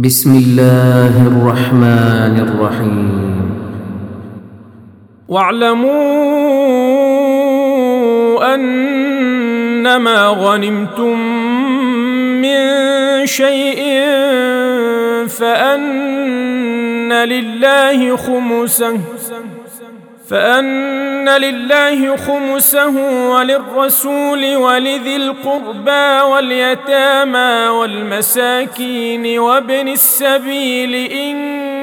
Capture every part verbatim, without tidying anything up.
بسم الله الرحمن الرحيم. واعلموا أنما غنمتم من شيء فأن لله خمسه فأن لله خمسه وللرسول ولذي القربى واليتامى والمساكين وابن السبيل إن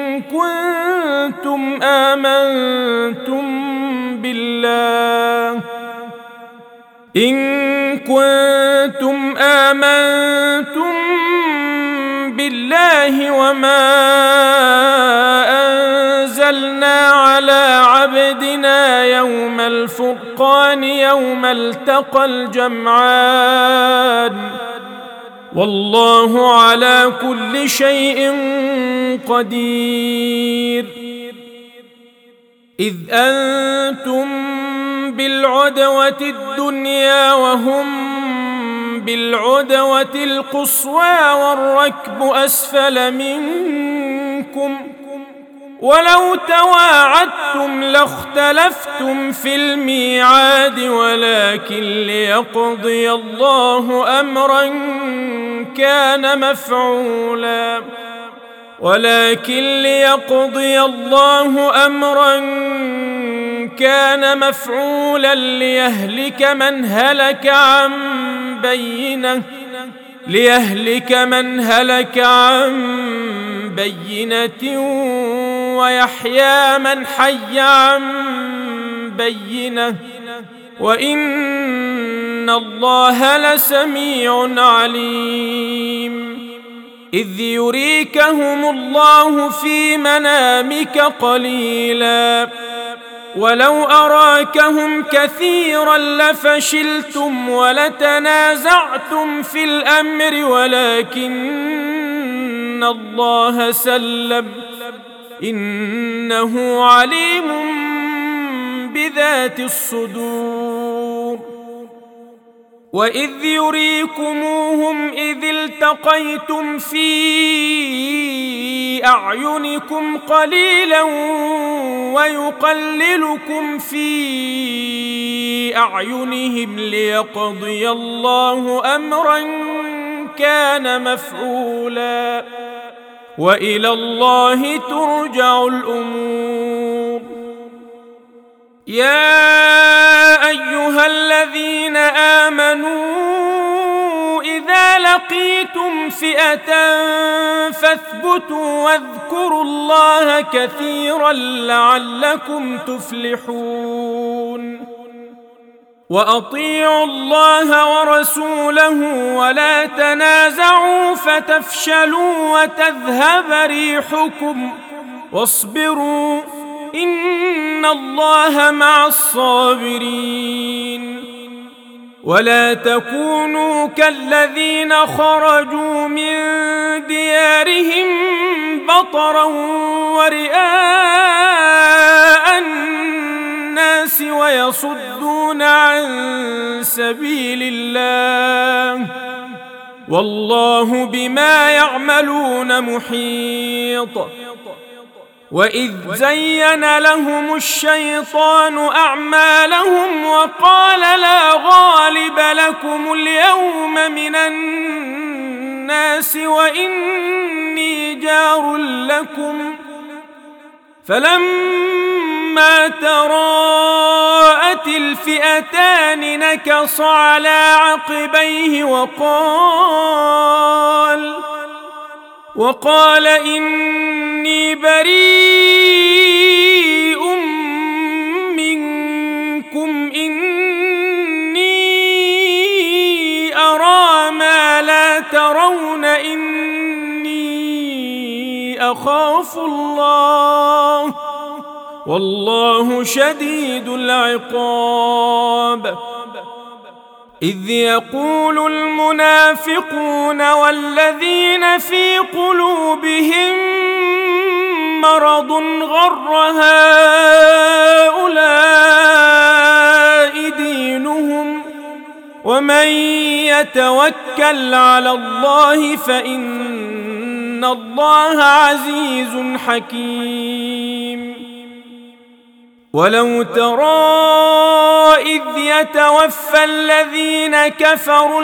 كنتم آمنتم بالله إن كنتم آمنتم بالله وما أنزلنا على عبدنا يوم الفرقان يوم التقى الجمعان والله على كل شيء قدير. إذ أنتم بالعدوة الدنيا وهم بالعدوة القصوى والركب أسفل منكم ولو تواعدتم لاختلفتم في الميعاد ولكن ليقضي الله أمرا كان مفعولا ولكن ليقضي الله أمرا كان مفعولا ليهلك من هلك عن بينة ليهلك من هلك عن بينة ويحيى من حي عن بينة وإن الله لسميع عليم. إذ يريكهم الله في منامك قليلا ولو أراكهم كثيرا لفشلتم ولتنازعتم في الأمر ولكن الله سلم إنه عليم بذات الصدور. وإذ يريكموهم إذ التقيتم في أعينكم قليلا ويقللكم في أعينهم ليقضي الله أمرا كان مفعولا وإلى الله ترجع الأمور. يا أيها الذين آمنوا إذا لقيتم فئة فاثبتوا واذكروا الله كثيرا لعلكم تفلحون. وأطيعوا الله ورسوله ولا تنازعوا فتفشلوا وتذهب ريحكم واصبروا إن الله مع الصابرين. ولا تكونوا كالذين خرجوا من ديارهم بطرا ورئاء الناس ويصدون عن سبيل الله والله بما يعملون محيط. وإذ زين لهم الشيطان أعمالهم وقال لا غالب لكم اليوم من الناس وإني جار لكم فلما تراءت الفئتان نكص على عقبيه وقال وقال إني بريء منكم إني أرى ما لا ترون إني أخاف الله والله شديد العقاب. إذ يقول المنافقون والذين في قلوبهم مرض غر هؤلاء دينهم ومن يتوكل على الله فإن إن الله عزيز حكيم. ولو ترى إذ يتوفى الذين كفروا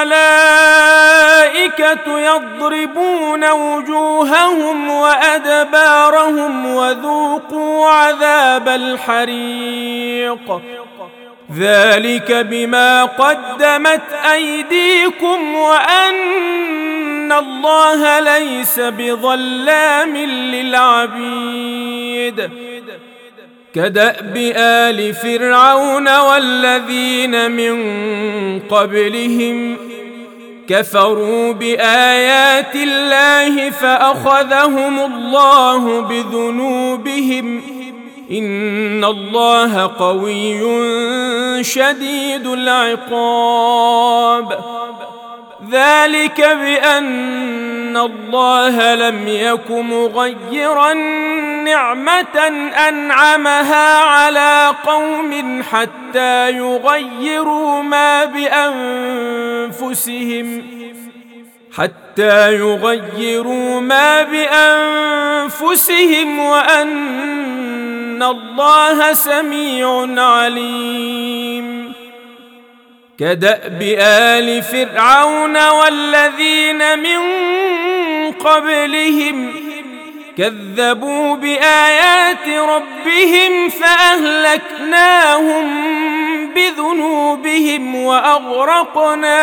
الملائكة يضربون وجوههم وأدبارهم وذوقوا عذاب الحريق ذلك بما قدمت أيديكم وأن الله ليس بظلام للعبيد. كدأب آل فرعون والذين من قبلهم كفروا بآيات الله فأخذهم الله بذنوبهم إن الله قوي شديد العقاب. ذلك بأن الله لم يك مغيرا نعمة أنعمها على قوم حتى يغيروا ما بأنفسهم حتى يغيروا ما بأنفسهم وأن الله سميع عليم. كدأب آل فرعون والذين من قبلهم كذبوا بآيات ربهم فأهلكناهم بذنوبهم وأغرقنا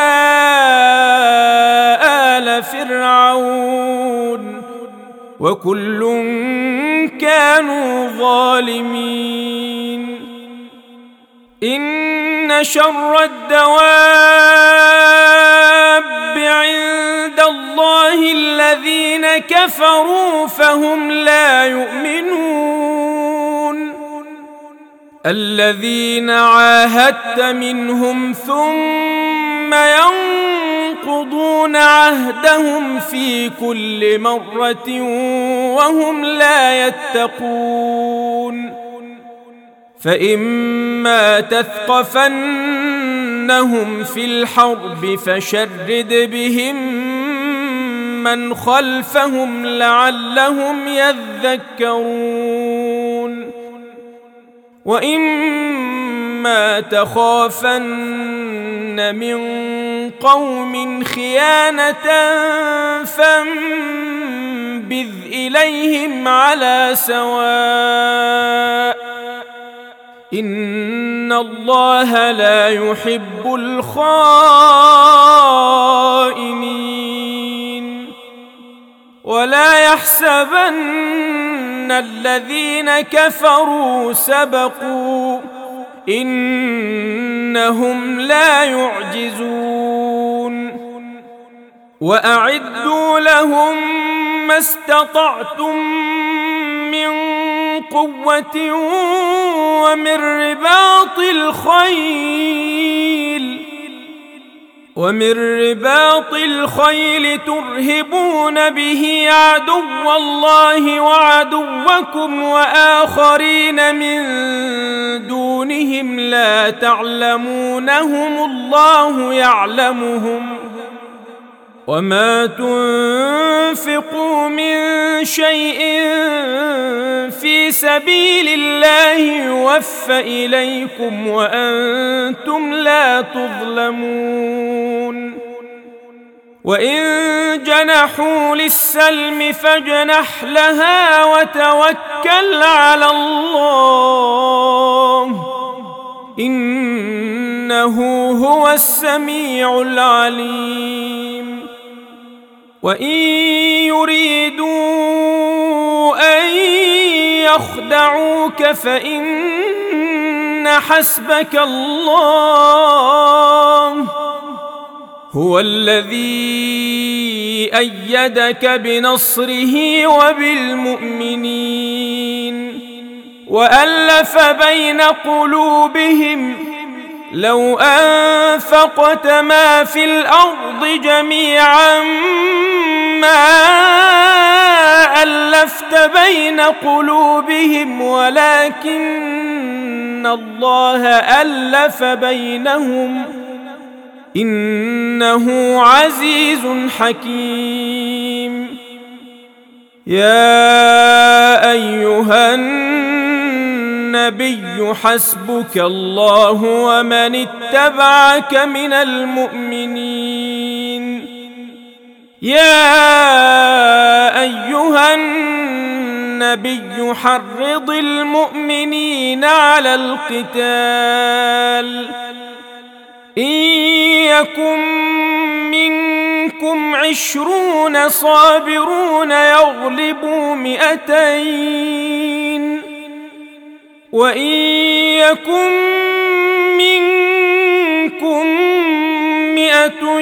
آل فرعون وكل كانوا ظالمين. إن شر الدواب عند الله الذين كفروا فهم لا يؤمنون. الذين عاهدت منهم ثم ينقضون عهدهم في كل مرة وهم لا يتقون. فإما تثقفنهم في الحرب فشرد بهم من خلفهم لعلهم يذكرون. وإما تخافن من قوم خيانة فانبذ إليهم على سواء إن الله لا يحب الخائنين. ولا يحسبن الذين كفروا سبقوا إنهم لا يعجزون. وأعدوا لهم ما استطعتم من قوة ومن رباط الخيل ومن رباط الخيل ترهبون به عدو الله وعدوكم وآخرين من دونهم لا تعلمونهم الله يعلمهم. وما تنفقوا من شيء في سبيل الله يوفى إليكم وأنتم لا تظلمون. وإن جنحوا للسلم فاجنح لها وتوكل على الله إنه هو السميع العليم. وإن يريدوا أن يخدعوك فإن حسبك الله هو الذي أيدك بنصره وبالمؤمنين وألف بين قلوبهم لو أنفقت ما في الأرض جميعا ما ألفت بين قلوبهم ولكن الله ألف بينهم إنه عزيز حكيم. يا أيها النبي حسبك الله ومن اتبعك من المؤمنين يا أيها النبي حرض المؤمنين على القتال إن يكن منكم عشرون صابرون يغلبوا مئتين وإن يكن منكم مئة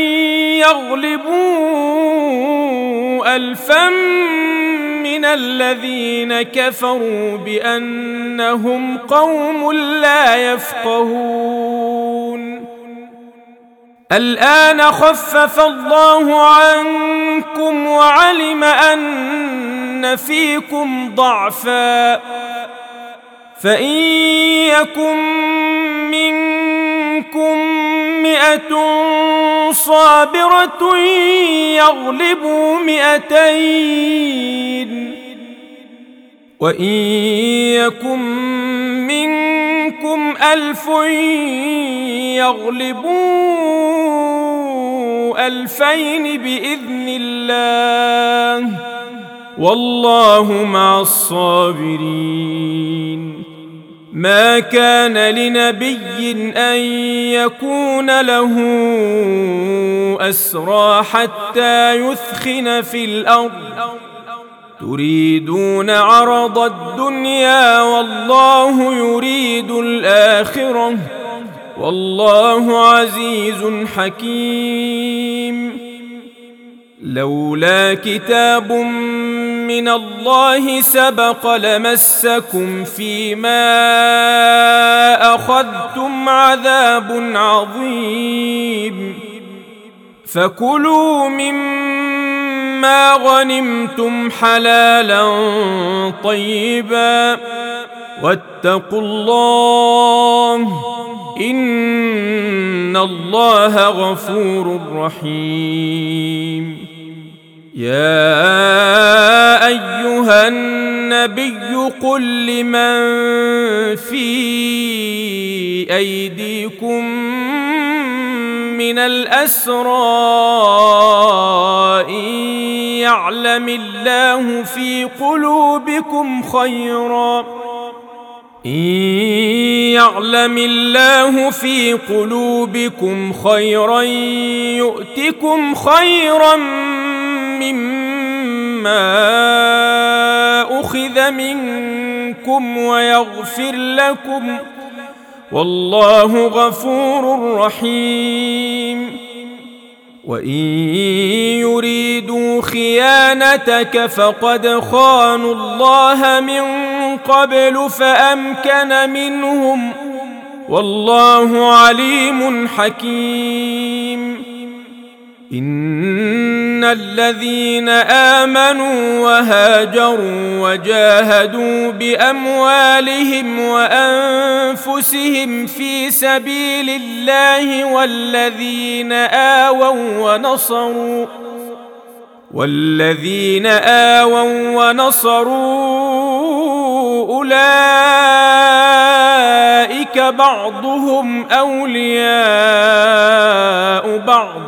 يغلبوا ألفا من الذين كفروا بأنهم قوم لا يفقهون الآن خفف الله عنكم وعلم أن فيكم ضعفا فإن يكن منكم مئة صابرة يغلبوا مئتين وإن يكن منكم ألف يغلبوا ألفين بإذن الله والله مع الصابرين ما كان لنبي أن يكون له أسرى حتى يثخن في الأرض تريدون عرض الدنيا والله يريد الآخرة والله عزيز حكيم لولا كتاب من الله سبق لمسكم فيما أخذتم عذاب عظيم فكلوا مما غنمتم حلالا طيبا واتقوا الله إن الله غفور رحيم يا أيها النبي قل لمن في أيديكم من الأسرى إن يعلم الله في قلوبكم خيرا إن يعلم الله في قلوبكم خيرا يؤتكم خيرا مما أخذ منكم ويغفر لكم والله غفور رحيم وإن يريدوا خيانتك فقد خانوا الله من قبل فأمكن منهم والله عليم حكيم إن الذين آمنوا وهاجروا وجاهدوا بأموالهم وأنفسهم في سبيل الله والذين آووا ونصروا والذين آووا ونصروا أولئك بعضهم أولياء بعض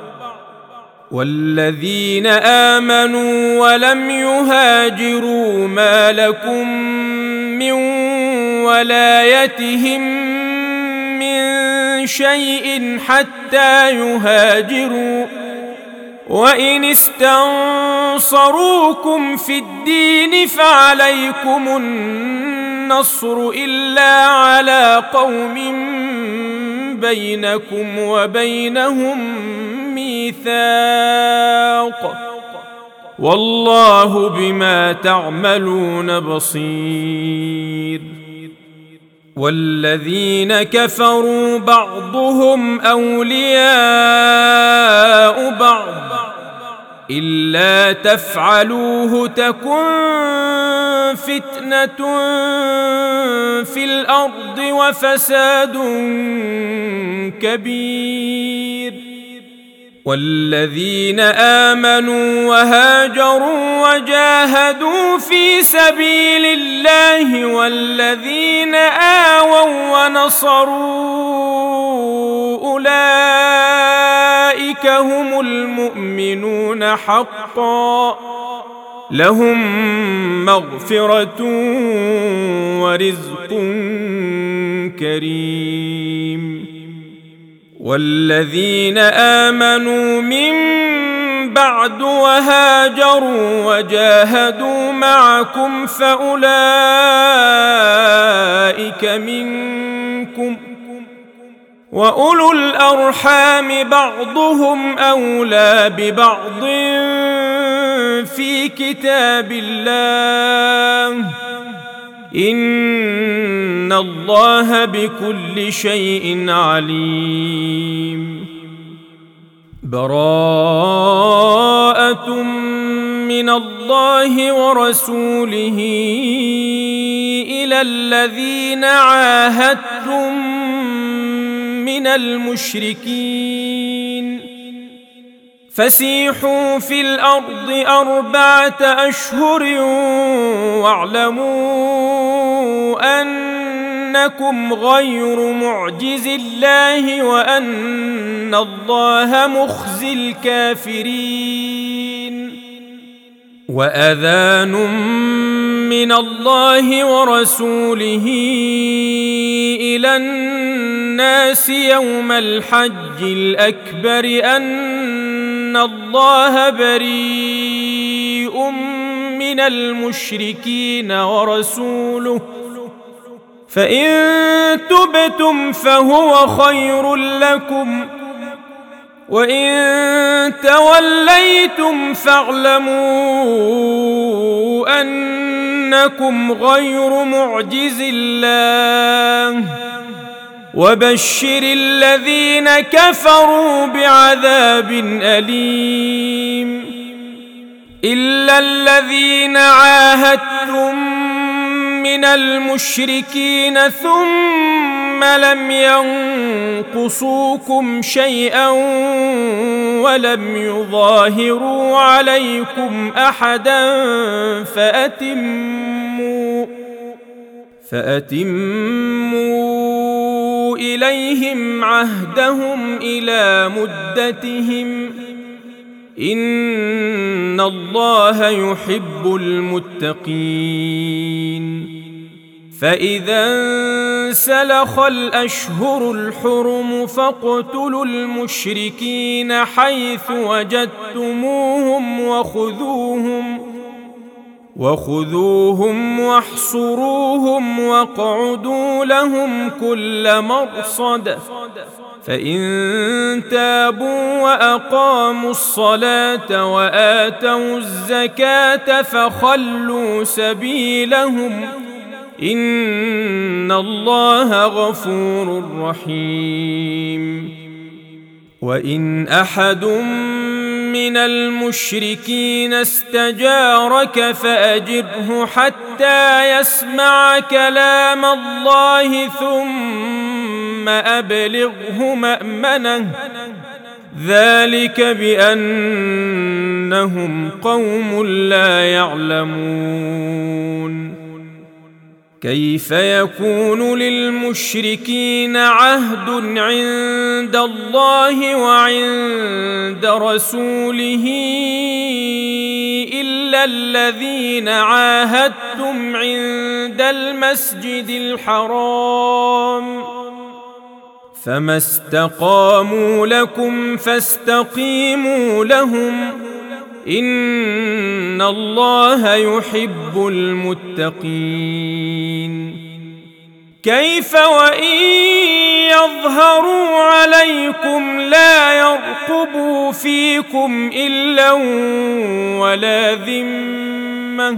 والذين آمنوا ولم يهاجروا ما لكم من ولايتهم من شيء حتى يهاجروا وإن استنصروكم في الدين فعليكم النصر إلا على قوم بينكم وبينهم ميثاق والله بما تعملون بصير والذين كفروا بعضهم أولياء بعض إلا تفعلوه تكن فتنة في الأرض وفساد كبير والذين آمنوا وهاجروا وجاهدوا في سبيل الله والذين آووا ونصروا أولئك هم المؤمنون حقا لهم مغفرة ورزق كريم. والذين آمنوا من بعد وهاجروا وجاهدوا معكم فأولئك منكم وأولو الأرحام بعضهم أولى ببعض في كتاب الله إن الله بكل شيء عليم. براءة من الله ورسوله إلى الذين عاهدتم من المشركين فسيحوا في الأرض أربعة أشهر واعلموا أنكم غير معجز الله وأن الله مخزي الكافرين. وأذان من الله ورسوله إلى الناس يوم الحج الأكبر أن الله بريء من المشركين ورسوله فإن تبتم فهو خير لكم وإن توليتم فاعلموا أنكم غير معجز الله وبشر الذين كفروا بعذاب أليم. إلا الذين عاهدتم من المشركين ثم لم ينقصوكم شيئا ولم يظاهروا عليكم أحدا فأتموا فأتموا إليهم عهدهم إلى مدتهم إن الله يحب المتقين. فإذا انسلخ الأشهر الحرم فاقتلوا المشركين حيث وجدتموهم وخذوهم وخذوهم واحصروهم واقعدوا لهم كل مرصد فإن تابوا وأقاموا الصلاة وآتوا الزكاة فخلوا سبيلهم إن الله غفور رحيم. وإن أحد من المشركين استجارك فأجره حتى يسمع كلام الله ثم أبلغه مأمنه ذلك بأنهم قوم لا يعلمون. كيف يكون للمشركين عهد عند الله وعند رسوله إلا الذين عاهدتم عند المسجد الحرام فما استقاموا لكم فاستقيموا لهم إن الله يحب المتقين. كيف وإن يظهروا عليكم لا يرقبوا فيكم إلا ولا ذمة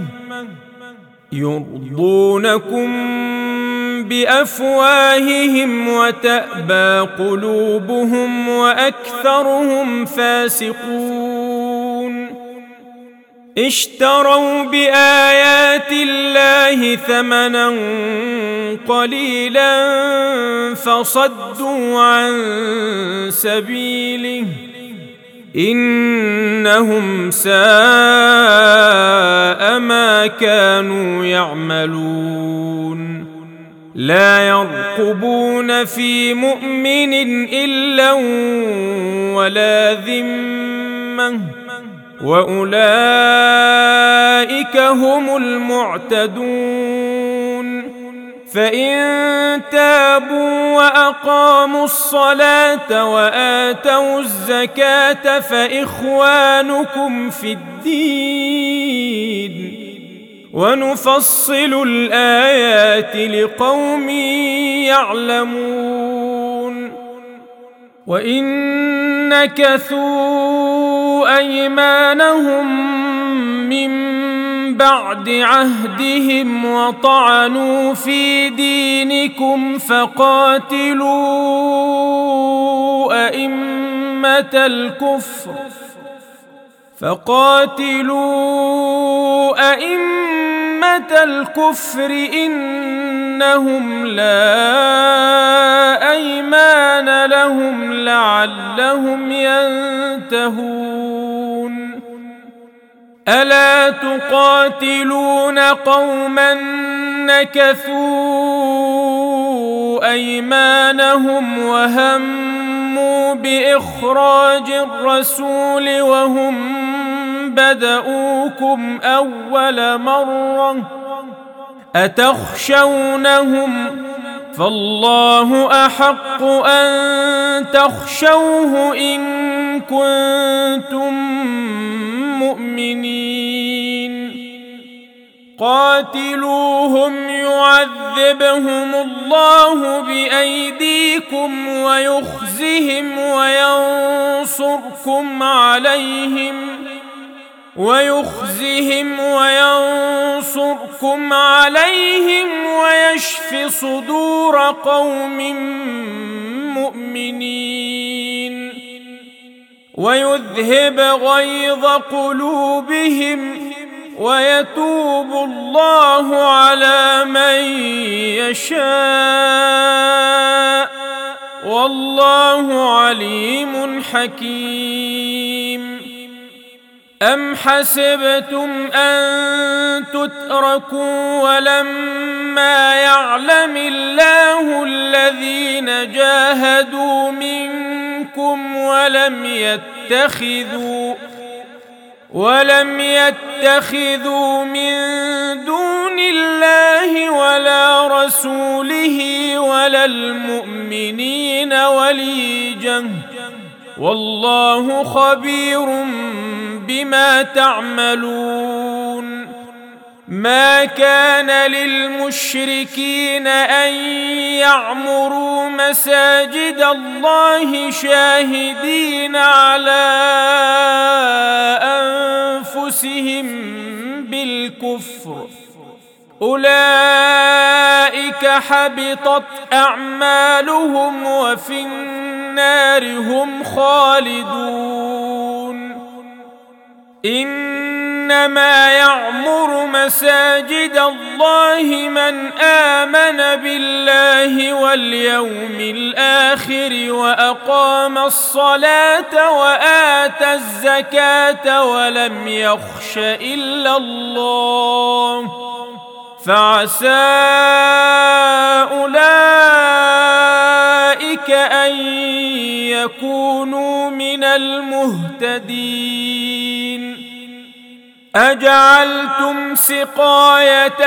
يرضونكم بأفواههم وتأبى قلوبهم وأكثرهم فاسقون. اشتروا بآيات الله ثمنا قليلا فصدوا عن سبيله إنهم ساء يعملون لا يرقبون في مؤمن إلا ولا ذمة وأولئك هم المعتدون فإن تابوا وأقاموا الصلاة وآتوا الزكاة فإخوانكم في الدين ونفصل الآيات لقوم يعلمون وإن نكثوا أيمانهم من بعد عهدهم وطعنوا في دينكم فقاتلوا أئمة الكفر فقاتلوا أئمة الكفر إنهم لا أيمان لهم لعلهم ينتهون ألا تقاتلون قوما نكثوا أيمانهم وهموا بإخراج الرسول وهم بدؤوكم أول مرة أتخشونهم فالله أحق أن تخشوه إن كنتم مؤمنين قاتلوهم يعذبهم الله بأيديكم ويخزهم وينصركم عليهم ويخزهم وينصركم عليهم ويشف صدور قوم مؤمنين ويذهب غيظ قلوبهم ويتوب الله على من يشاء والله عليم حكيم أم حسبتم أن تتركوا ولما يعلم الله الذين جاهدوا منكم ولم يتخذوا ولم يتخذوا من دون الله ولا رسوله ولا المؤمنين وليجا والله خبير بما تعملون ما كان للمشركين أن يعمروا مساجد الله شاهدين على أنفسهم بالكفر أولئك حبطت أعمالهم وفي النار هم خالدون إنما يعمر مساجد الله من آمن بالله واليوم الآخر وأقام الصلاة وآتى الزكاة ولم يخش إلا الله فعسى أولئك أن يكونوا من المهتدين أجعلتم سقاية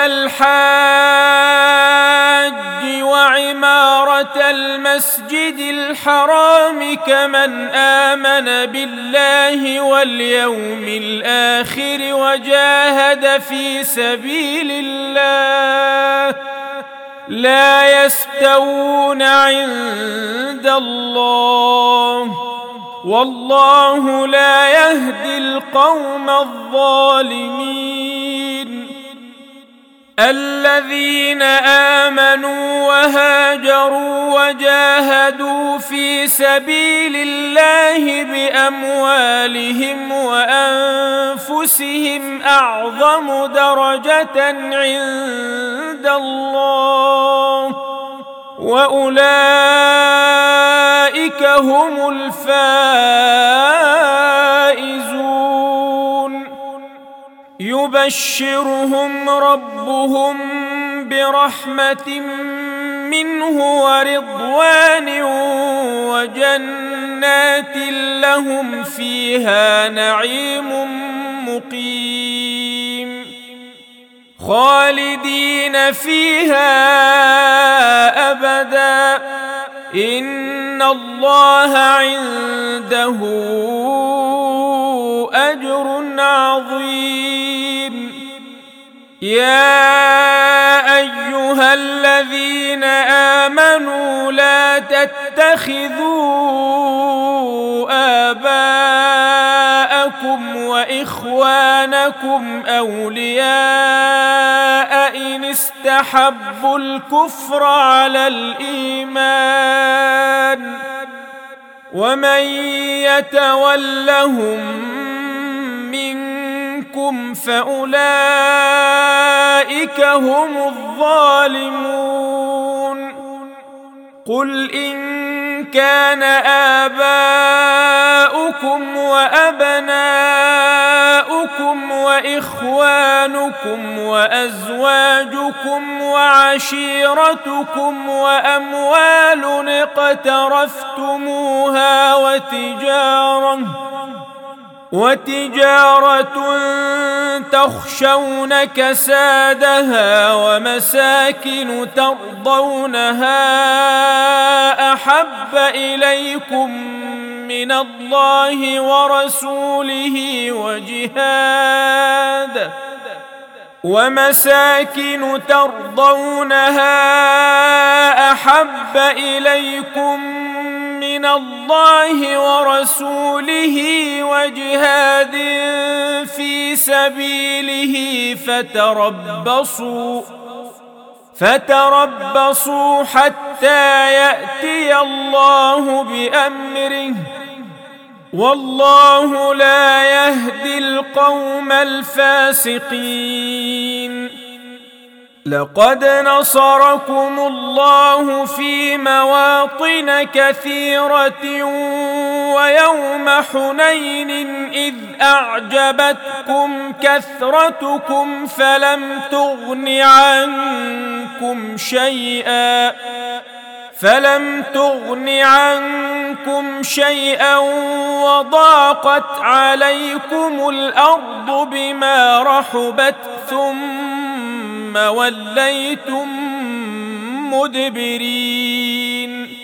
الحاج وعمارة المسجد الحرام كمن آمن بالله واليوم الآخر وجاهد في سبيل الله لا يستوون عند الله والله لا يهدي القوم الظالمين الذين آمنوا وهاجروا وجاهدوا في سبيل الله بأموالهم وأنفسهم أعظم درجة عند الله وأولئك هم الفائزون يبشرهم ربهم برحمة منه ورضوان وجنات لهم فيها نعيم مقيم خالدين فيها أبدا إن الله عنده أجر عظيم. يا أيها الذين آمنوا لا تتخذوا آباءكم وإخوانكم أولياء إن استحبوا الكفر على الإيمان ومن يتولهم منكم فأولئك هم الظالمون. قل إن كان آباؤكم وأبناؤكم وإخوانكم وأزواجكم وعشيرتكم وأموال اقترفتموها وتجارة وتجارة تخشون كسادها ومساكن ترضونها أحب إليكم من الله ورسوله وجهاد ومساكن ترضونها أحب إليكم من الله ورسوله وجهاد في سبيله فتربصوا فتربصوا حتى يأتي الله بأمره والله لا يهدي القوم الفاسقين. لقد نصركم الله في مواطن كثيرة ويوم حنين إذ أعجبتكم كثرتكم فلم تغن عنكم شيئا فلم تغن عنكم شيئا وضاقت عليكم الأرض بما رحبت ثم وليتم مدبرين.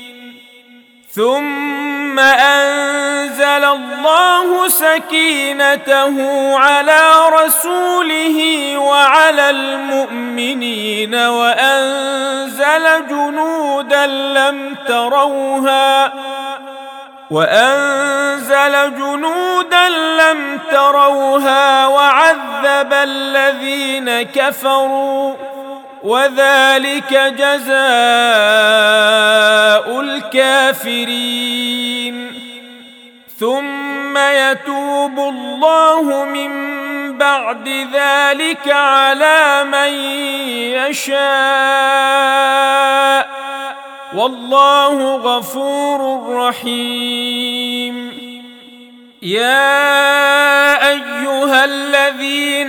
ثم أنزل الله سكينته على رسوله وعلى المؤمنين وأنزل جنودا لم تروها وأنزل جنودا لم تروها وعذب الذين كفروا وذلك جزاء الكافرين. ثم يتوب الله من بعد ذلك على من يشاء والله غفور رحيم. يا أيها الذين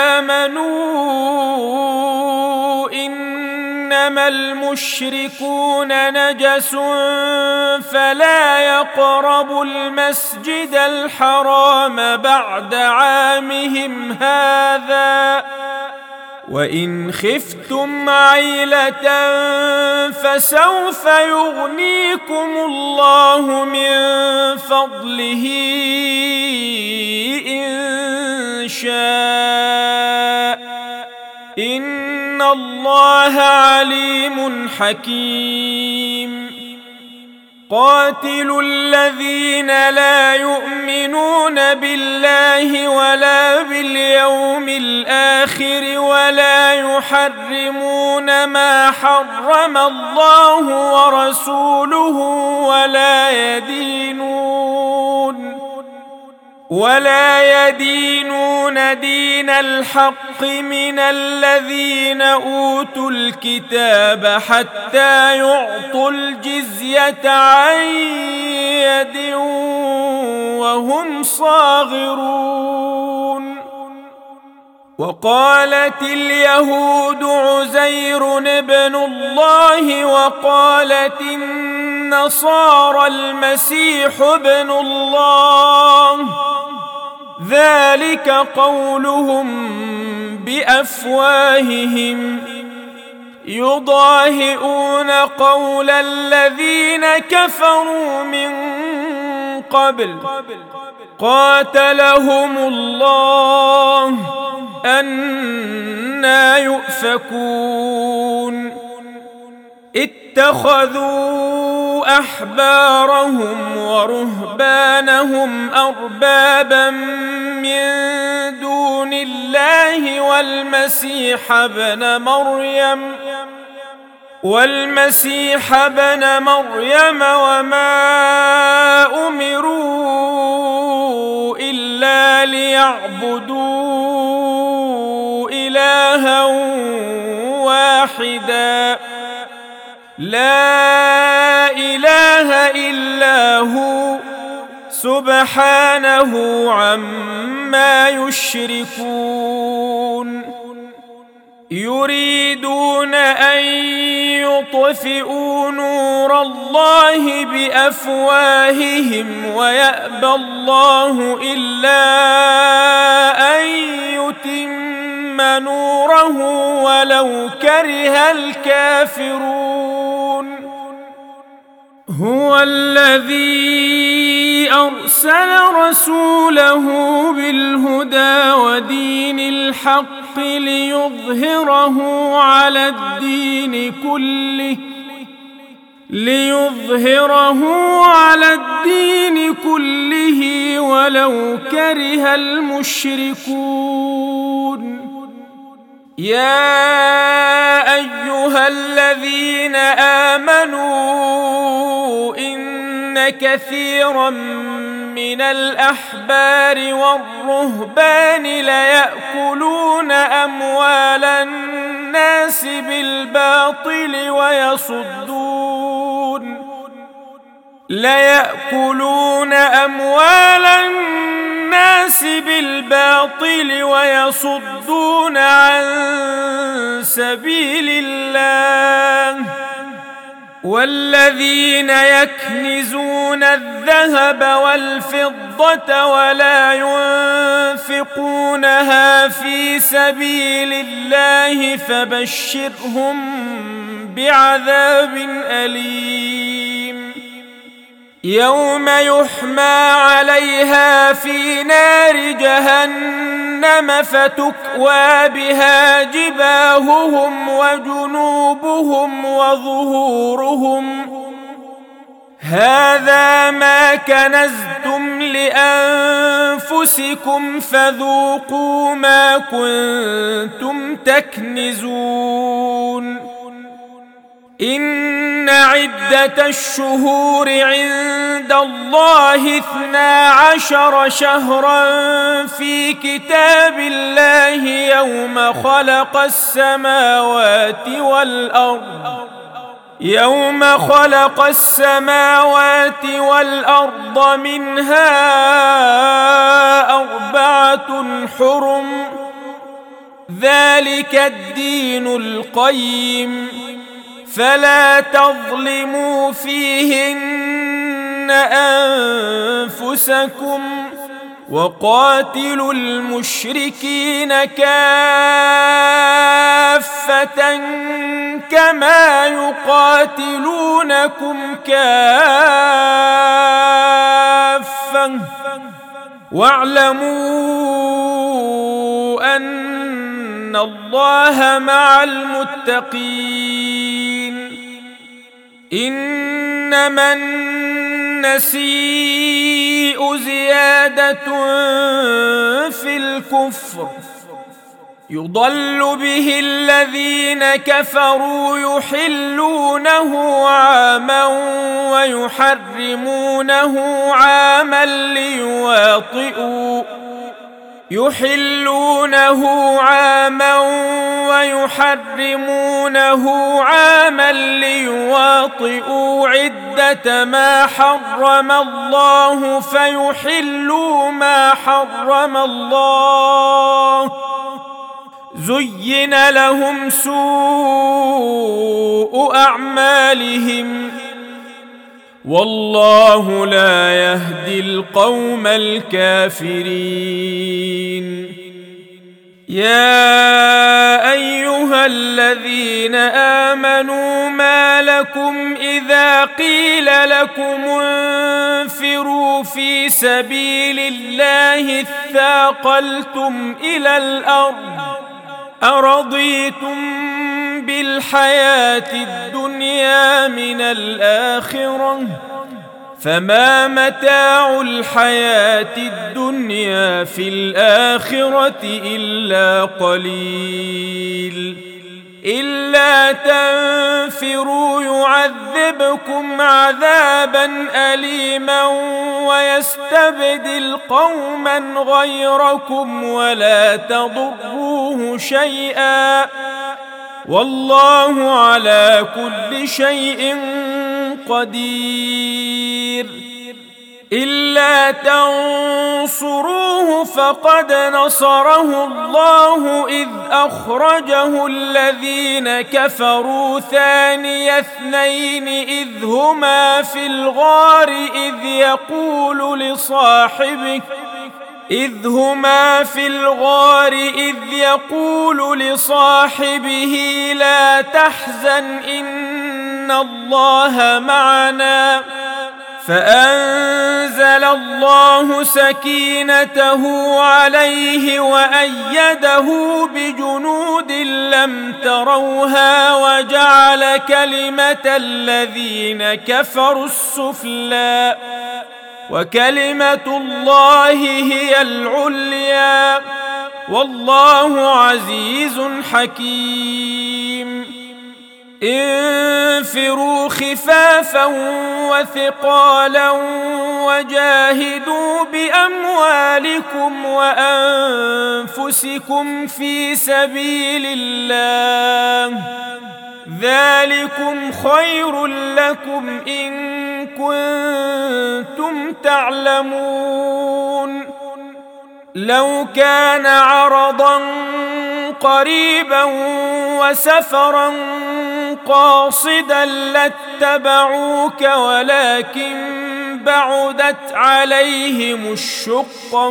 آمنوا إنما المشركون نجس فلا يقربوا المسجد الحرام بعد عامهم هذا وإن خفتم عيلة فسوف يغنيكم الله من فضله إن شاء إن الله عليم حكيم. قاتلوا الذين لا يؤمنون بالله ولا باليوم الآخر ولا يحرمون ما حرم الله ورسوله ولا يدينون ولا يدينون دين الحق من الذين أوتوا الكتاب حتى يعطوا الجزية عن يد وهم صاغرون. وقالت اليهود عزير ابن الله وقالت النصارى المسيح ابن الله، ذلك قولهم بأفواههم يضاهئون قول الذين كفروا من قبل قاتلهم الله أنى يؤفكون. اتخذوا أحبارهم ورهبانهم أربابا من دون الله والمسيح ابن مريم والمسيح ابن مريم وما أمروا إلا ليعبدوا إلها واحدا لا إله إلا هو سبحانه عما يشركون. يريدون أن يطفئوا نور الله بأفواههم ويأبى الله إلا أن يتم نوره ولو كره الكافرون. هو الذي أرسل رسوله بالهدى ودين الحق ليظهره على الدين كله ليظهره على الدين كله ولو كره المشركون. يا أيها الذين آمنوا إن كثيرا من الأحبار والرهبان ليأكلون أموال الناس بالباطل ويصدون ليأكلون أموال الناس بالباطل ويصدون عن سبيل الله. والذين يكنزون الذهب والفضة ولا ينفقونها في سبيل الله فبشرهم بعذاب أليم. يوم يحمى عليها في نار جهنم فتكوى بها جباههم وجنوبهم وظهورهم هذا ما كنزتم لأنفسكم فذوقوا ما كنتم تكنزون. إن عدة الشهور عند الله اثنا عشر شهرا في كتاب الله يوم خلق السماوات والأرض يوم خلق السماوات والأرض منها أربعة حرم ذلك الدين القيم فلا تظلموا فيهن أنفسكم وقاتلوا المشركين كافة كما يقاتلونكم كافة واعلموا أن الله مع المتقين. إنما النسيء زيادة في الكفر يضل به الذين كفروا يحلونه عاما ويحرمونه عاما ليواطئوا يحلونه عاما ويحرمونه عاما ليواطئوا عدة ما حرم الله فيحلوا ما حرم الله زين لهم سوء أعمالهم والله لا يهدي القوم الكافرين. يا أيها الذين آمنوا ما لكم إذا قيل لكم انفروا في سبيل الله اثاقلتم إلى الأرض أرضيتم بالحياة الدنيا من الآخرة فما متاع الحياة الدنيا في الآخرة إلا قليل. إلا تنفروا يعذبكم عذابا أليما ويستبدل قوما غيركم ولا تضروه شيئا والله على كل شيء قدير. إلا تنصروه فقد نصره الله إذ أخرجه الذين كفروا ثاني اثنين إذ هما في الغار إذ يقول لصاحبه إذ هما في الغار إذ يقول لصاحبه لا تحزن إن الله معنا فأنزل الله سكينته عليه وأيده بجنود لم تروها وجعل كلمة الذين كفروا السفلى وكلمة الله هي العليا والله عزيز حكيم. انفروا خفافا وثقالا وجاهدوا بأموالكم وأنفسكم في سبيل الله ذلكم خير لكم إن كنتم تعلمون. لو كان عرضا قريبا وسفرا قاصدا لاتبعوك ولكن بعدت عليهم الشقة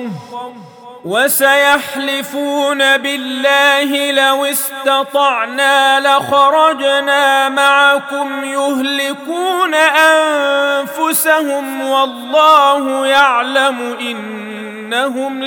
وسيحلفون بالله لو استطعنا لخرجنا معكم يهلكون أنفسهم والله يعلم إنهم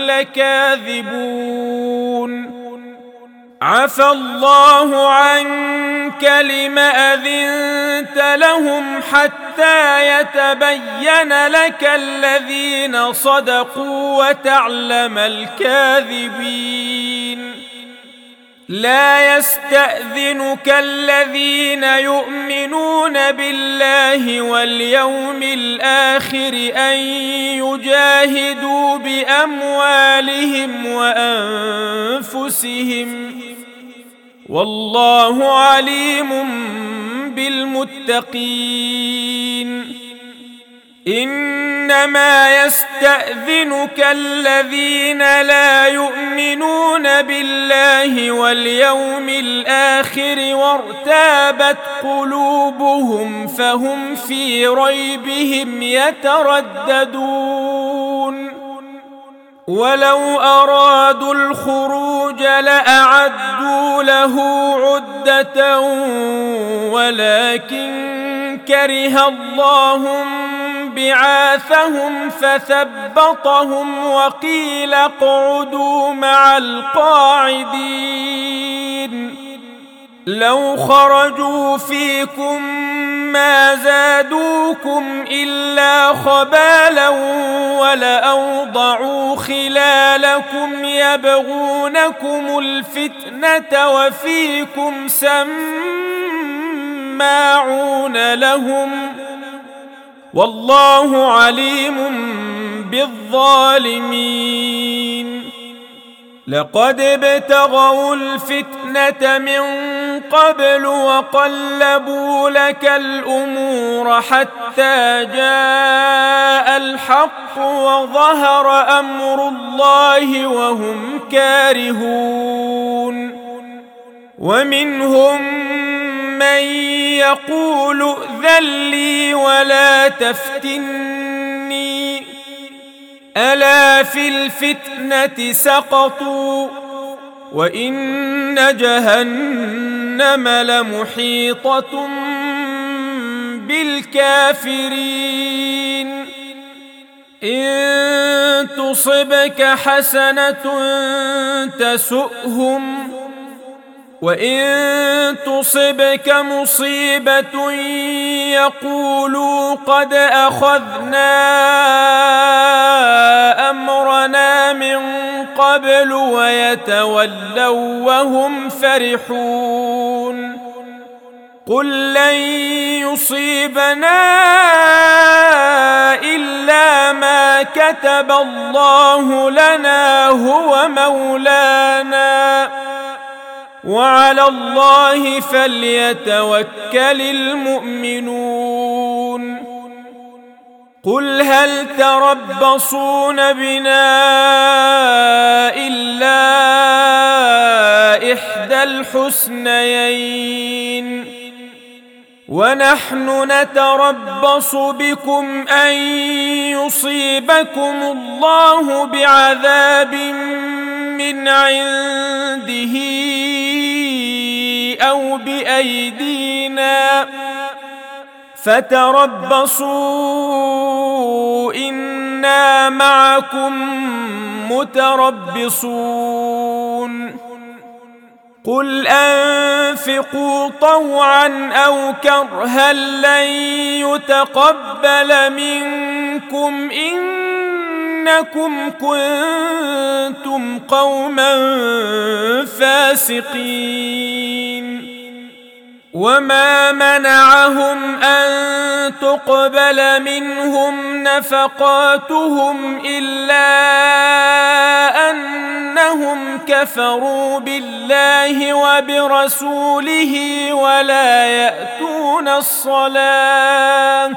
لكاذبون. عفى الله عنك لم أذنت لهم حتى يتبين لك الذين صدقوا وتعلم الكاذبين. لا يستأذنك الذين يؤمنون بالله واليوم الآخر أن يجاهدوا بأموالهم وأنفسهم والله عليم بالمتقين. إنما يستأذنك الذين لا يؤمنون بالله واليوم الآخر وارتابت قلوبهم فهم في ريبهم يترددون. ولو أرادوا الخروج لأعدوا له عدة ولكن كره الله بعاثهم فثبطهم وقيل اقعدوا مع القاعدين. لو خرجوا فيكم ما زادوكم إلا خبالا ولأوضعوا خلالكم يبغونكم الفتنة وفيكم سماعون لهم والله عليم بالظالمين. لقد ابتغوا الفتنة من قبل وقلبوا لك الأمور حتى جاء الحق وظهر أمر الله وهم كارهون. ومنهم من يقول ائذن لي ولا تفتني ألا في الفتنة سقطوا وإن جهنم لمحيطة بالكافرين إن تصبك حسنة تسؤهم وإن تصبك مصيبة يقولوا قد أخذنا أمرنا من قبل ويتولوا وهم فرحون قل لن يصيبنا إلا ما كتب الله لنا هو مولانا وعلى الله فليتوكل المؤمنون قل هل تربصون بنا إلا إحدى الحسنيين ونحن نتربص بكم أن يصيبكم الله بعذاب من عنده أو بأيدينا فتربصوا إنا معكم متربصون قل أنفقوا طوعا أو كرها لن يتقبل منكم إنكم كنتم قوما فاسقين وما منعهم أن تقبل منهم نفقاتهم إلا أنهم كفروا بالله وبرسوله ولا يأتون الصلاة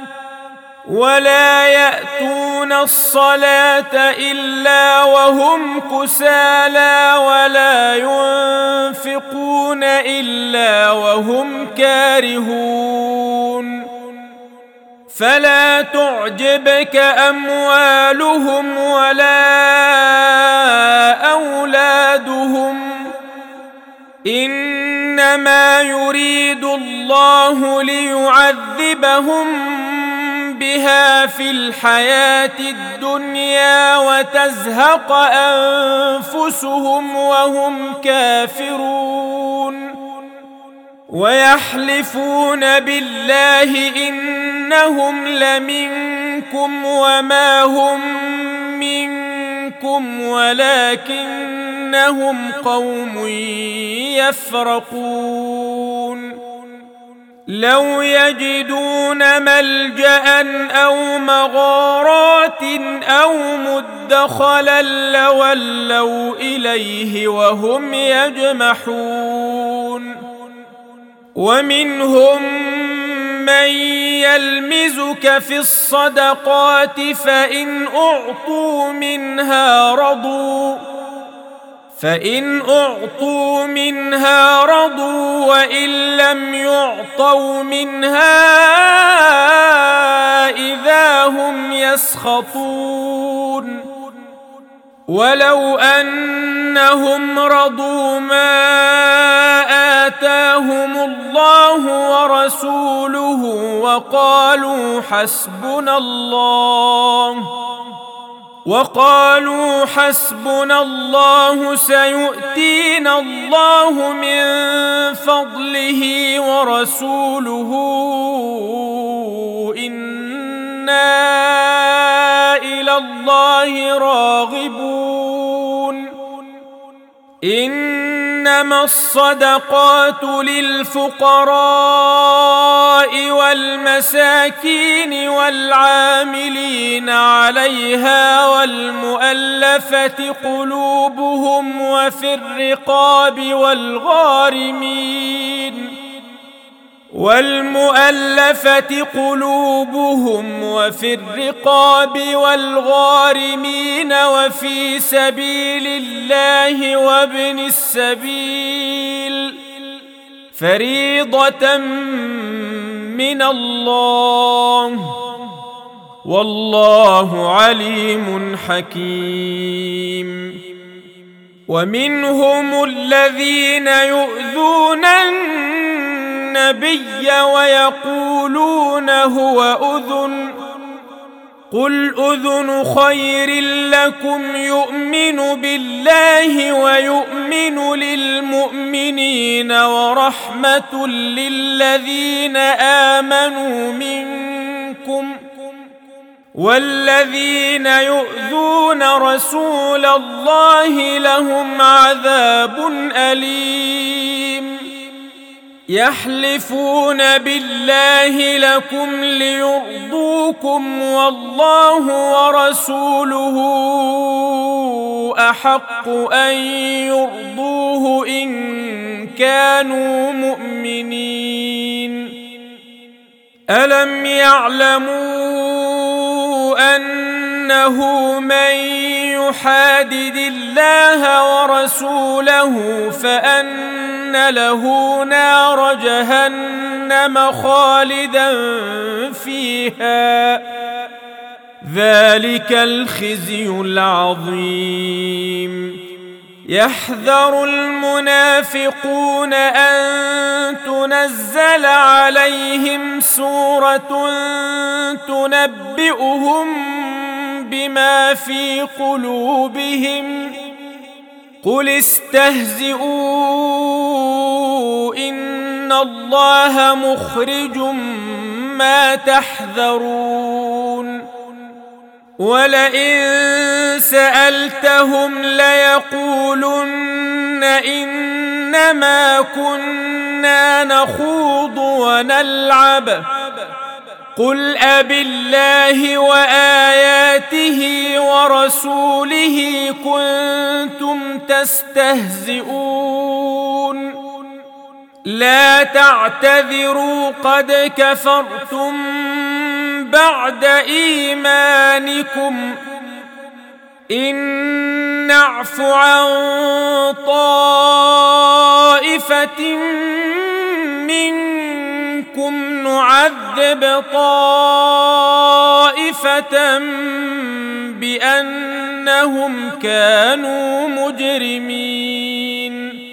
ولا يأتون الصلاة إلا وهم كسالى ولا ينفقون إلا وهم كارهون فلا تعجبك أموالهم ولا أولادهم إنما يريد الله ليعذبهم بها في الحياة الدنيا وتزهق أنفسهم وهم كافرون ويحلفون بالله إنهم لمنكم وما هم منكم ولكنهم قوم يفرقون لو يجدون ملجأ أو مغارات أو مدخلا لولوا إليه وهم يجمحون ومنهم من يلمزك في الصدقات فإن أعطوا منها رضوا فإن أعطوا منها رضوا وإن لم يعطوا منها إذا هم يسخطون ولو أنهم رضوا ما آتاهم الله ورسوله وقالوا حسبنا الله وقالوا حسبنا الله سيؤتينا الله من فضله ورسوله إنا إلى الله راغبون إنما الصدقات للفقراء والمساكين والعاملين عليها والمؤلفة قلوبهم وفي الرقاب والغارمين والمؤلفة قلوبهم وفي الرقاب والغارمين وفي سبيل الله وابن السبيل فريضة من الله والله عليم حكيم. ومنهم الذين يؤذون النبي ويقولون هو أذن قل أذن خير لكم يؤمن بالله ويؤمن للمؤمنين ورحمة للذين آمنوا منكم والذين يؤذون رسول الله لهم عذاب أليم. يحلفون بالله لكم ليرضوكم والله ورسوله أحق أن يرضوه إن كانوا مؤمنين. ألم يعلموا أنه من يحادد الله ورسوله فأن له نار جهنم خالدا فيها ذلك الخزي العظيم. يحذر المنافقون أن تنزل عليهم سورة تنبئهم بما في قلوبهم قل استهزئوا إن الله مخرج ما تحذرون. ولئن سألتهم ليقولن إنما كنا نخوض ونلعب قل أبالله وآياته ورسوله كنتم تستهزئون لا تعتذروا قد كفرتم بعد إيمانكم إن نعف عن طائفة منكم نعذب طائفة بأنهم كانوا مجرمين.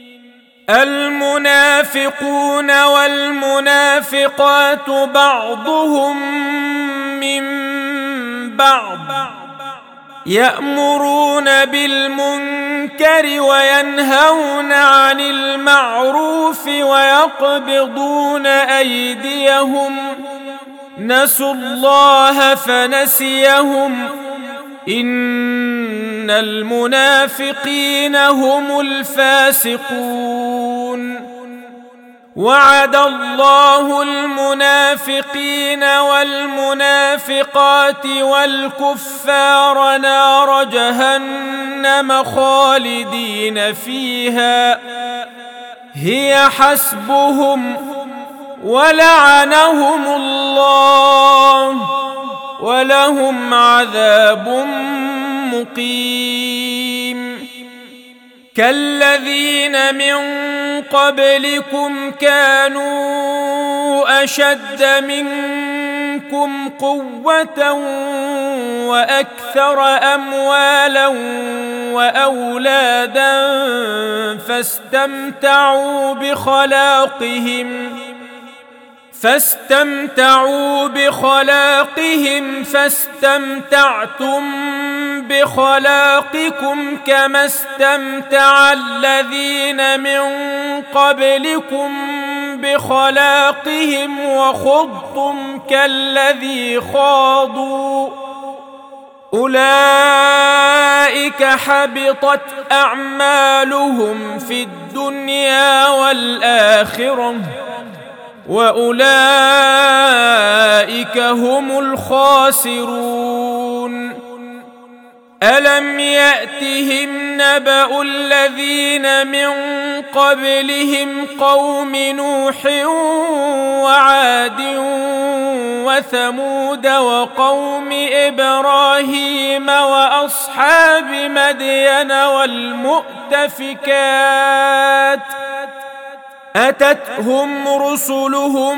المنافقون والمنافقات بعضهم من بعض يأمرون بالمنكر وينهون عن المعروف ويقبضون أيديهم نسوا الله فنسيهم إن المنافقين هم الفاسقون. وعد الله المنافقين والمنافقات والكفار نار جهنم خالدين فيها هي حسبهم ولعنهم الله ولهم عذاب مقيم. كالذين من قبلكم كانوا أشد منكم قوة وأكثر أموالا وأولادا فاستمتعوا بخلاقهم فاستمتعوا بخلاقهم فاستمتعتم بخلاقكم كما استمتع الذين من قبلكم بخلاقهم وخضتم كالذي خاضوا أولئك حبطت أعمالهم في الدنيا والآخرة وأولئك هم الخاسرون. ألم يأتهم نبأ الذين من قبلهم قوم نوح وعاد وثمود وقوم إبراهيم وأصحاب مدين والمؤتفكات أتتهم رسلهم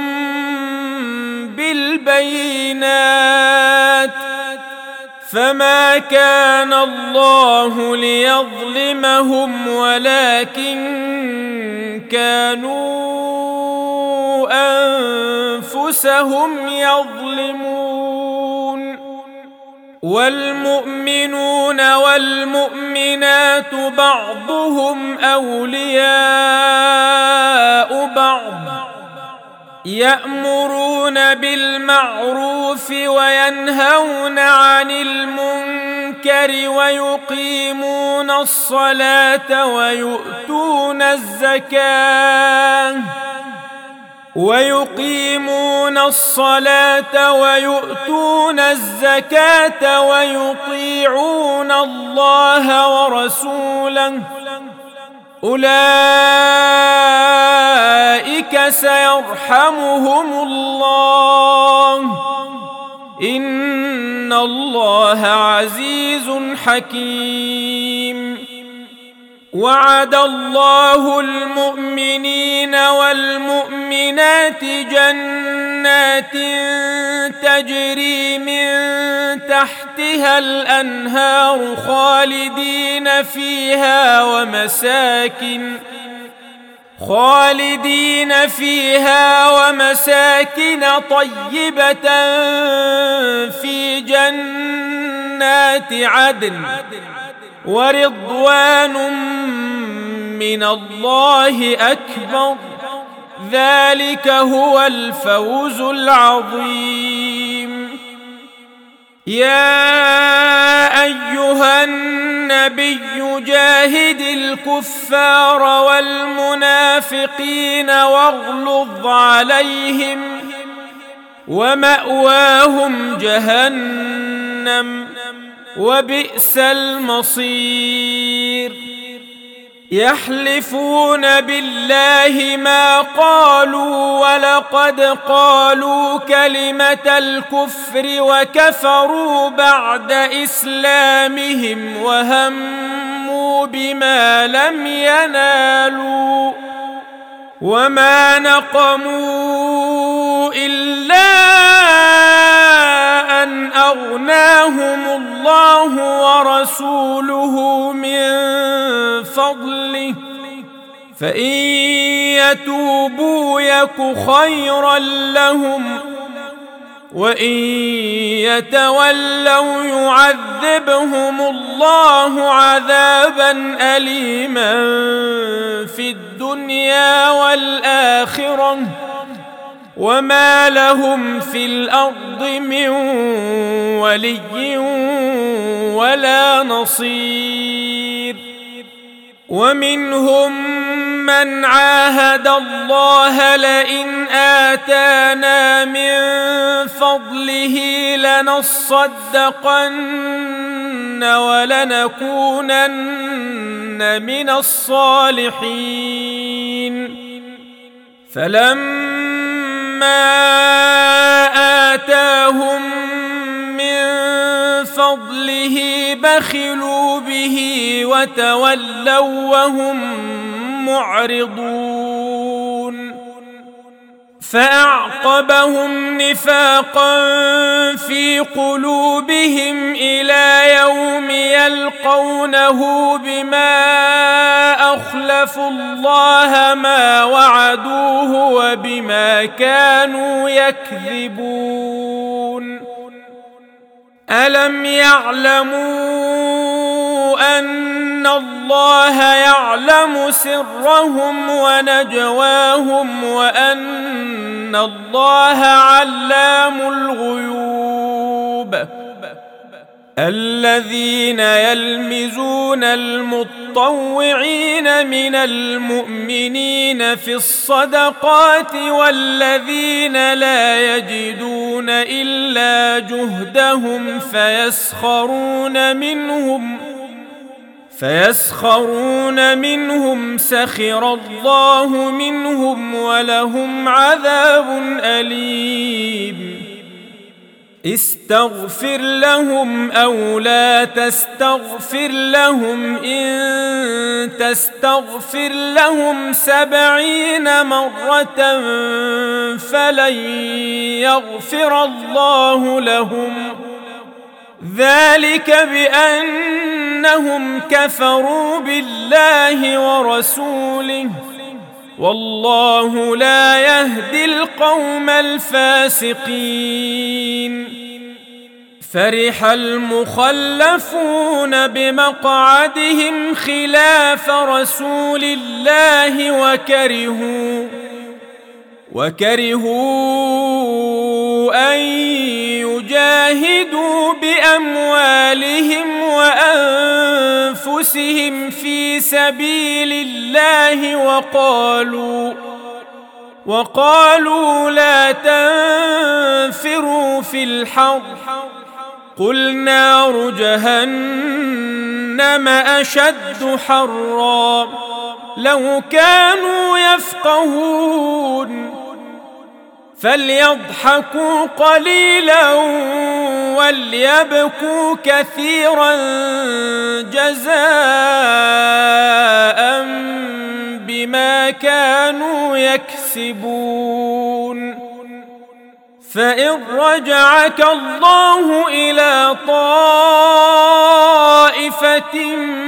بالبينات فما كان الله ليظلمهم ولكن كانوا أنفسهم يظلمون والمؤمنون والمؤمنات بعضهم أولياء بعض يأمرون بالمعروف وينهون عن المنكر ويقيمون الصلاة ويؤتون الزكاة ويقيمون الصلاة ويؤتون الزكاة ويطيعون الله ورسوله أولئك سيرحمهم الله إن الله عزيز حكيم وعد الله المؤمنين والمؤمنات جنات تجري من تحتها الأنهار خالدين فيها ومساكن خالدين فيها ومساكن طيبة في جنات عدن ورضوان من الله أكبر ذلك هو الفوز العظيم يا أيها النبي جاهد الكفار والمنافقين واغلظ عليهم ومأواهم جهنم وبئس المصير يحلفون بالله ما قالوا ولقد قالوا كلمة الكفر وكفروا بعد إسلامهم وهموا بما لم ينالوا وما نقموا إلا أن أغناهم الله ورسوله من فضله فإن يتوبوا يك خيرا لهم وإن يتولوا يعذبهم الله عذابا أليما في الدنيا والآخرة وما لهم في الأرض من ولي ولا نصير ومنهم من عاهد الله لئن آتانا من فضله لنصدقن ولنكونن من الصالحين فلما آتاهم من فضله بخلوا به وتولوا وهم معرضون فأعقبهم نفاقا في قلوبهم إلى يوم يلقونه بما أخلفوا الله ما وعدوه وبما كانوا يكذبون ألم يعلموا أن الله يعلم سرهم ونجواهم وأن الله علام الغيوب الذين يلمزون المطوعين من المؤمنين في الصدقات والذين لا يجدون إلا جهدهم فيسخرون منهم فيسخرون منهم سخر الله منهم ولهم عذاب أليم استغفر لهم أو لا تستغفر لهم إن تستغفر لهم سبعين مرة فلن يغفر الله لهم ذلك بأنهم كفروا بالله ورسوله والله لا يهدي القوم الفاسقين فرح المخلفون بمقعدهم خلاف رسول الله وكرهوا وكرهوا أن يجاهدوا بأموالهم وأنفسهم في سبيل الله وقالوا وقالوا لا تنفروا في الحر قل نار جهنم أشد حرا لو كانوا يفقهون فليضحكوا قليلا وليبكوا كثيرا جزاء بما كانوا يكسبون فإن رجعك الله إلى طائفة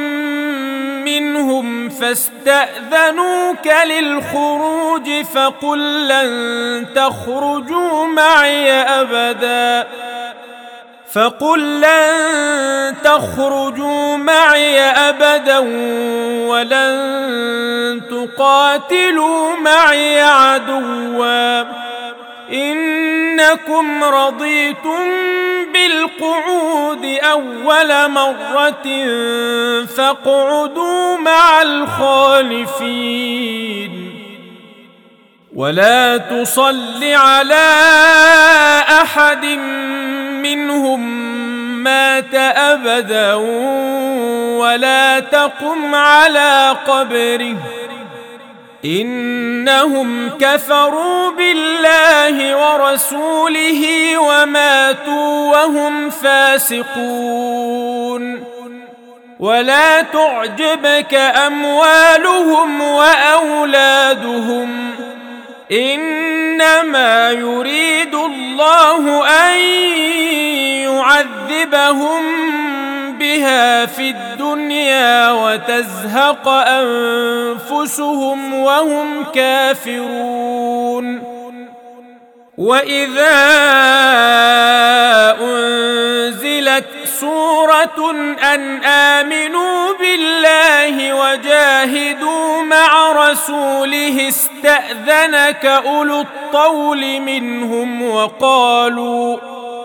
منهم فاستأذنوك للخروج فقل لن تخرجوا معي أبدا فقل لن تخرجوا معي أبدا ولن تقاتلوا معي عدوا إنكم رضيتم بالقعود أول مرة فاقعدوا مع الخالفين ولا تصل على أحد منهم مات أبدا ولا تقم على قبره إنهم كفروا بالله ورسوله وماتوا وهم فاسقون ولا تعجبك أموالهم وأولادهم إنما يريد الله أن يعذبهم بها في الدنيا وتزهق أنفسهم وهم كافرون وإذا أنزلت سورة أن آمنوا بالله وجاهدوا مع رسوله استأذنك أولو الطول منهم وقالوا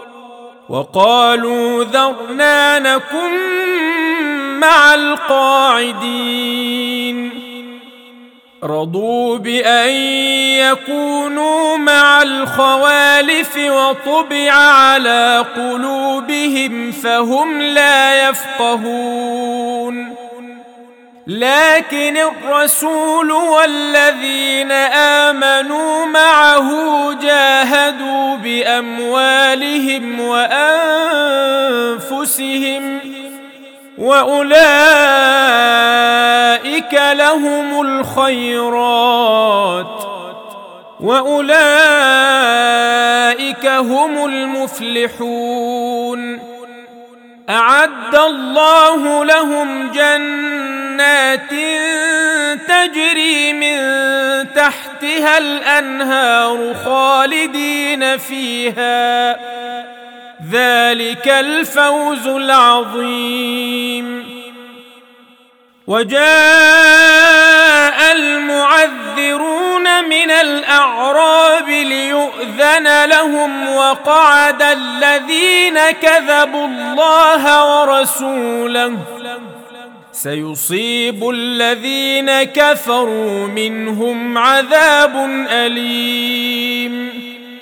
وقالوا ذرنا نكن مع القاعدين رضوا بأن يكونوا مع الخوالف وطبع على قلوبهم فهم لا يفقهون لكن الرسول والذين آمنوا معه جاهدوا بأموالهم وأنفسهم وأولئك لهم الخيرات وأولئك هم المفلحون أعد الله لهم جنات تجري من تحتها الأنهار خالدين فيها ذلك الفوز العظيم وجاء المعذرون من الأعراب ليؤمنوا ليؤذن لهم وقعد الذين كذبوا الله ورسوله سيصيب الذين كفروا منهم عذاب أليم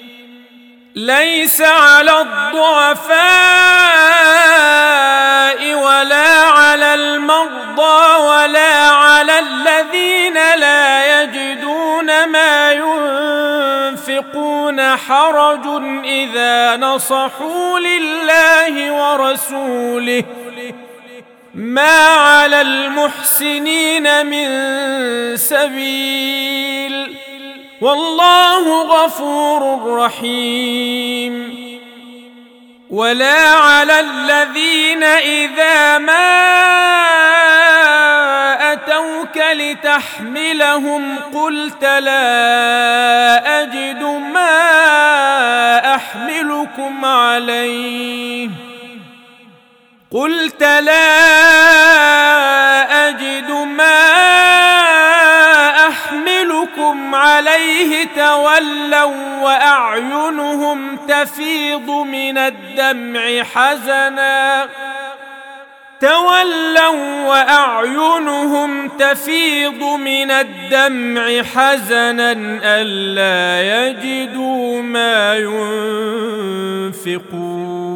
ليس على الضعفاء ولا على المرضى ولا على الذين لا يجدون ما ينفقون حرج إذا نصحوا لله ورسوله ما على المحسنين من سبيل والله غفور رحيم ولا على الذين إذا ما أتوك لتحملهم قلت لا أجد ما أحملكم عليه قلت لا أجد ما أحملكم عليه تولوا وأعينهم تفيض من الدمع حزنا تولوا وأعينهم تفيض من الدمع حزنا ألا يجدوا ما ينفقون